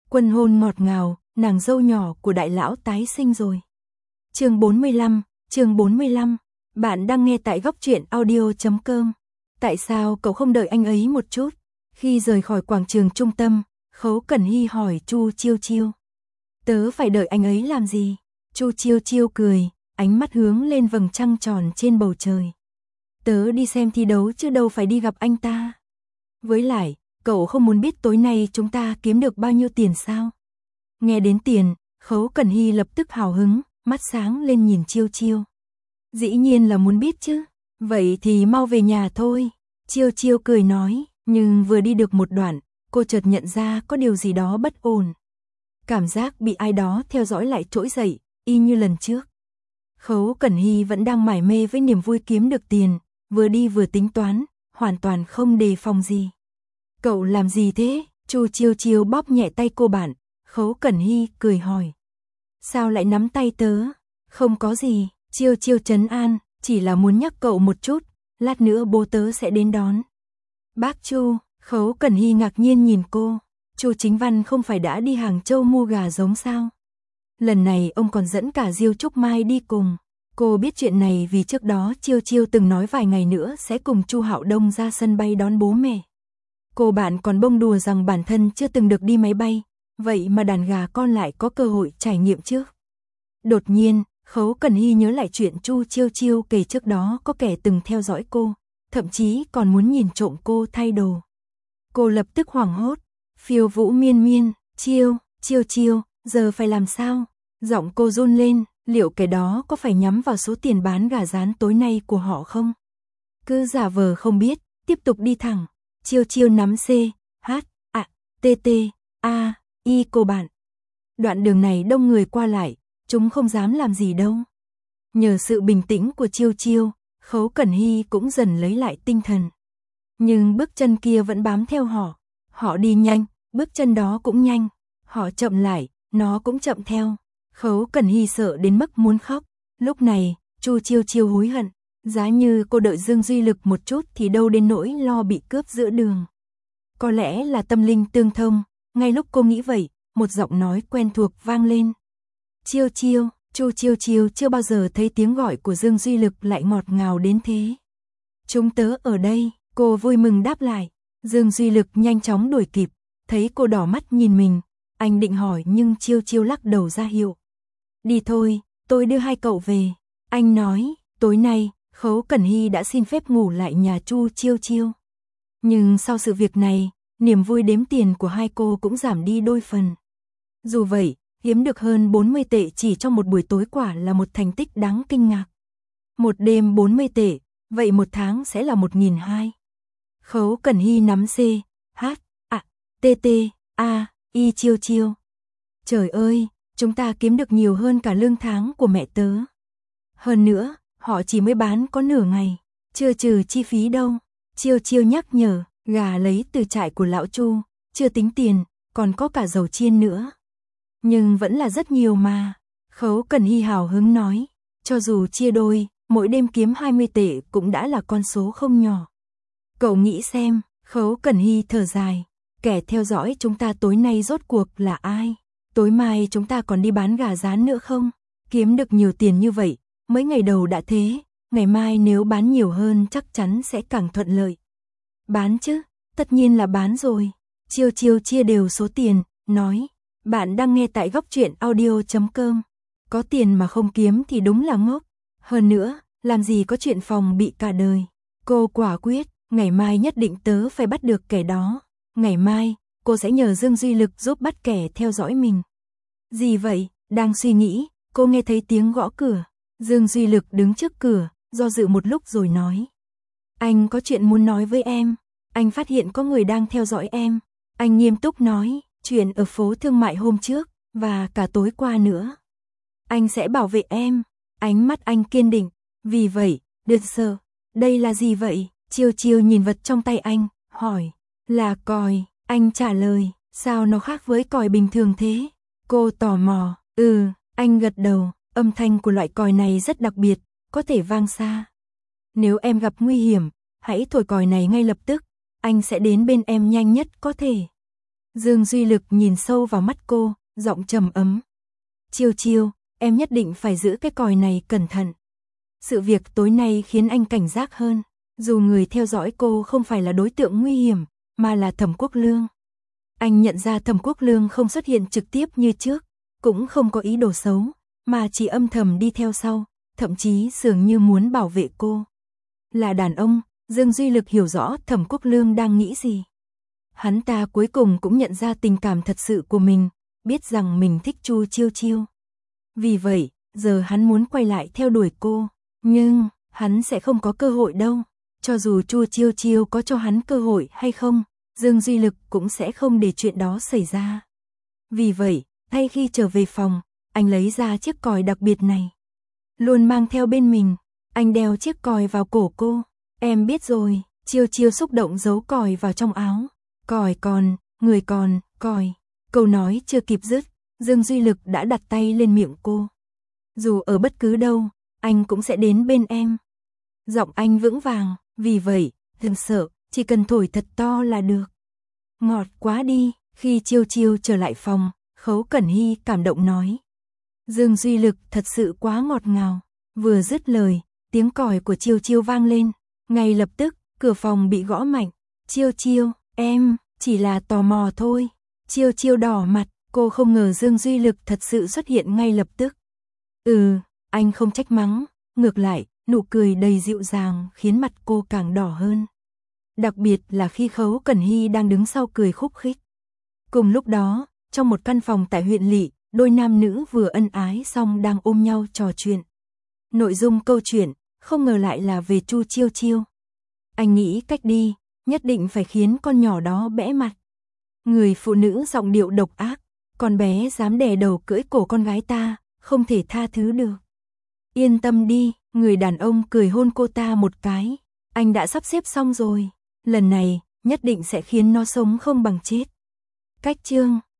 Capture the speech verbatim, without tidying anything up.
Quân hôn ngọt ngào, nàng dâu nhỏ của đại lão tái sinh rồi. Chương bốn mươi lăm, chương bốn mươi lăm. Bạn đang nghe tại góc truyện audio chấm com. Tại sao cậu không đợi anh ấy một chút? Khi rời khỏi quảng trường trung tâm, Khấu Cẩn Hy hỏi Chu Chiêu Chiêu. Tớ phải đợi anh ấy làm gì? Chu Chiêu Chiêu cười, ánh mắt hướng lên vầng trăng tròn trên bầu trời. Tớ đi xem thi đấu chứ đâu phải đi gặp anh ta. Với lại, cậu không muốn biết tối nay chúng ta kiếm được bao nhiêu tiền sao? Nghe đến tiền, Khấu Cẩn Hy lập tức hào hứng, mắt sáng lên nhìn Chiêu Chiêu. Dĩ nhiên là muốn biết chứ. Vậy thì mau về nhà thôi. Chiêu Chiêu cười nói, nhưng vừa đi được một đoạn, cô chợt nhận ra có điều gì đó bất ổn. Cảm giác bị ai đó theo dõi lại trỗi dậy, y như lần trước. Khấu Cẩn Hy vẫn đang mải mê với niềm vui kiếm được tiền, vừa đi vừa tính toán, hoàn toàn không đề phòng gì. Cậu làm gì thế? Chu Chiêu Chiêu bóp nhẹ tay cô bạn, Khấu Cẩn Hy cười hỏi. Sao lại nắm tay tớ? Không có gì, Chiêu Chiêu trấn an, chỉ là muốn nhắc cậu một chút, lát nữa bố tớ sẽ đến đón. Bác Chu, Khấu Cẩn Hy ngạc nhiên nhìn cô, Chu Chính Văn không phải đã đi Hàng Châu mua gà giống sao? Lần này ông còn dẫn cả Diêu Trúc Mai đi cùng. Cô biết chuyện này vì trước đó Chiêu Chiêu từng nói vài ngày nữa sẽ cùng Chu Hạo Đông ra sân bay đón bố mẹ. Cô bạn còn bông đùa rằng bản thân chưa từng được đi máy bay, vậy mà đàn gà con lại có cơ hội trải nghiệm trước. Đột nhiên, Khấu Cẩn Hy nhớ lại chuyện Chu Chiêu Chiêu kể trước đó có kẻ từng theo dõi cô, thậm chí còn muốn nhìn trộm cô thay đồ. Cô lập tức hoảng hốt, phiêu vũ miên miên, Chiêu, Chiêu Chiêu, giờ phải làm sao? Giọng cô run lên, liệu kẻ đó có phải nhắm vào số tiền bán gà rán tối nay của họ không? Cứ giả vờ không biết, tiếp tục đi thẳng. Chiêu Chiêu nắm C, H, A, T, T, A, I cô bạn. Đoạn đường này đông người qua lại, chúng không dám làm gì đâu. Nhờ sự bình tĩnh của Chiêu Chiêu, Khấu Cẩn Hy cũng dần lấy lại tinh thần. Nhưng bước chân kia vẫn bám theo họ. Họ đi nhanh, bước chân đó cũng nhanh. Họ chậm lại, nó cũng chậm theo. Khấu Cẩn Hy sợ đến mức muốn khóc. Lúc này, Chu Chiêu Chiêu hối hận. Giá như cô đợi Dương Duy Lực một chút thì đâu đến nỗi lo bị cướp giữa đường. Có lẽ là tâm linh tương thông. Ngay lúc cô nghĩ vậy, một giọng nói quen thuộc vang lên. Chiêu Chiêu, Chu Chiêu Chiêu chưa bao giờ thấy tiếng gọi của Dương Duy Lực lại ngọt ngào đến thế. Chúng tớ ở đây, cô vui mừng đáp lại. Dương Duy Lực nhanh chóng đuổi kịp, thấy cô đỏ mắt nhìn mình. Anh định hỏi nhưng Chiêu Chiêu lắc đầu ra hiệu. Đi thôi, tôi đưa hai cậu về. Anh nói, tối nay, Khấu Cẩn Hy đã xin phép ngủ lại nhà Chu Chiêu Chiêu. Nhưng sau sự việc này, niềm vui đếm tiền của hai cô cũng giảm đi đôi phần. Dù vậy, hiếm được hơn bốn mươi tệ chỉ trong một buổi tối quả là một thành tích đáng kinh ngạc. Một đêm bốn mươi tệ, vậy một tháng sẽ là một nghìn hai. Khấu Cẩn Hy nắm C, H, A, T, T, A, I Chiêu Chiêu. Trời ơi, chúng ta kiếm được nhiều hơn cả lương tháng của mẹ tớ. Hơn nữa, họ chỉ mới bán có nửa ngày, chưa trừ chi phí đâu. Chiêu Chiêu nhắc nhở, gà lấy từ trại của lão Chu, chưa tính tiền, còn có cả dầu chiên nữa. Nhưng vẫn là rất nhiều mà. Khấu Cẩn Hy hào hứng nói, cho dù chia đôi, mỗi đêm kiếm hai mươi tệ cũng đã là con số không nhỏ. Cậu nghĩ xem, Khấu Cẩn Hy thở dài, kẻ theo dõi chúng ta tối nay rốt cuộc là ai? Tối mai chúng ta còn đi bán gà rán nữa không? Kiếm được nhiều tiền như vậy, mấy ngày đầu đã thế, ngày mai nếu bán nhiều hơn chắc chắn sẽ càng thuận lợi. Bán chứ, tất nhiên là bán rồi. Chiêu Chiêu chia đều số tiền, nói, bạn đang nghe tại góc truyện audio chấm com. Có tiền mà không kiếm thì đúng là ngốc. Hơn nữa, làm gì có chuyện phòng bị cả đời. Cô quả quyết, ngày mai nhất định tớ phải bắt được kẻ đó. Ngày mai, cô sẽ nhờ Dương Duy Lực giúp bắt kẻ theo dõi mình. Gì vậy? Đang suy nghĩ, cô nghe thấy tiếng gõ cửa. Dương Duy Lực đứng trước cửa, do dự một lúc rồi nói. Anh có chuyện muốn nói với em. Anh phát hiện có người đang theo dõi em. Anh nghiêm túc nói, chuyện ở phố thương mại hôm trước, và cả tối qua nữa. Anh sẽ bảo vệ em. Ánh mắt anh kiên định. Vì vậy, được sờ. Đây là gì vậy? Chiêu Chiêu nhìn vật trong tay anh, hỏi. Là còi. Anh trả lời. Sao nó khác với còi bình thường thế? Cô tò mò. Ừ, anh gật đầu. Âm thanh của loại còi này rất đặc biệt, có thể vang xa. Nếu em gặp nguy hiểm, hãy thổi còi này ngay lập tức. Anh sẽ đến bên em nhanh nhất có thể. Dương Duy Lực nhìn sâu vào mắt cô, giọng trầm ấm. Chiêu Chiêu, em nhất định phải giữ cái còi này cẩn thận. Sự việc tối nay khiến anh cảnh giác hơn, dù người theo dõi cô không phải là đối tượng nguy hiểm, mà là Thẩm Quốc Lương. Anh nhận ra Thẩm Quốc Lương không xuất hiện trực tiếp như trước, cũng không có ý đồ xấu, mà chỉ âm thầm đi theo sau, thậm chí dường như muốn bảo vệ cô. Là đàn ông, Dương Duy Lực hiểu rõ Thẩm Quốc Lương đang nghĩ gì. Hắn ta cuối cùng cũng nhận ra tình cảm thật sự của mình, biết rằng mình thích Chu Chiêu Chiêu. Vì vậy, giờ hắn muốn quay lại theo đuổi cô, nhưng hắn sẽ không có cơ hội đâu. Cho dù Chu Chiêu Chiêu có cho hắn cơ hội hay không, Dương Duy Lực cũng sẽ không để chuyện đó xảy ra. Vì vậy, thay khi trở về phòng, anh lấy ra chiếc còi đặc biệt này. Luôn mang theo bên mình, anh đeo chiếc còi vào cổ cô. Em biết rồi, Chiêu Chiêu xúc động giấu còi vào trong áo. Còi còn, người còn, còi. Câu nói chưa kịp dứt, Dương Duy Lực đã đặt tay lên miệng cô. Dù ở bất cứ đâu, anh cũng sẽ đến bên em. Giọng anh vững vàng, vì vậy, đừng sợ, chỉ cần thổi thật to là được. Ngọt quá đi, khi Chiêu Chiêu trở lại phòng, Khấu Cẩn Hy cảm động nói. Dương Duy Lực thật sự quá ngọt ngào. Vừa dứt lời, tiếng còi của Chiêu Chiêu vang lên. Ngay lập tức, cửa phòng bị gõ mạnh. Chiêu Chiêu, em, chỉ là tò mò thôi. Chiêu Chiêu đỏ mặt, cô không ngờ Dương Duy Lực thật sự xuất hiện ngay lập tức. Ừ, anh không trách mắng, ngược lại, nụ cười đầy dịu dàng khiến mặt cô càng đỏ hơn. Đặc biệt là khi Khấu Cẩn Hy đang đứng sau cười khúc khích. Cùng lúc đó, trong một căn phòng tại huyện lỵ, đôi nam nữ vừa ân ái xong đang ôm nhau trò chuyện. Nội dung câu chuyện, không ngờ lại là về Chu Chiêu Chiêu. Anh nghĩ cách đi, nhất định phải khiến con nhỏ đó bẽ mặt. Người phụ nữ giọng điệu độc ác, con bé dám đè đầu cưỡi cổ con gái ta, không thể tha thứ được. Yên tâm đi, người đàn ông cười hôn cô ta một cái. Anh đã sắp xếp xong rồi, lần này, nhất định sẽ khiến nó sống không bằng chết. Cách chương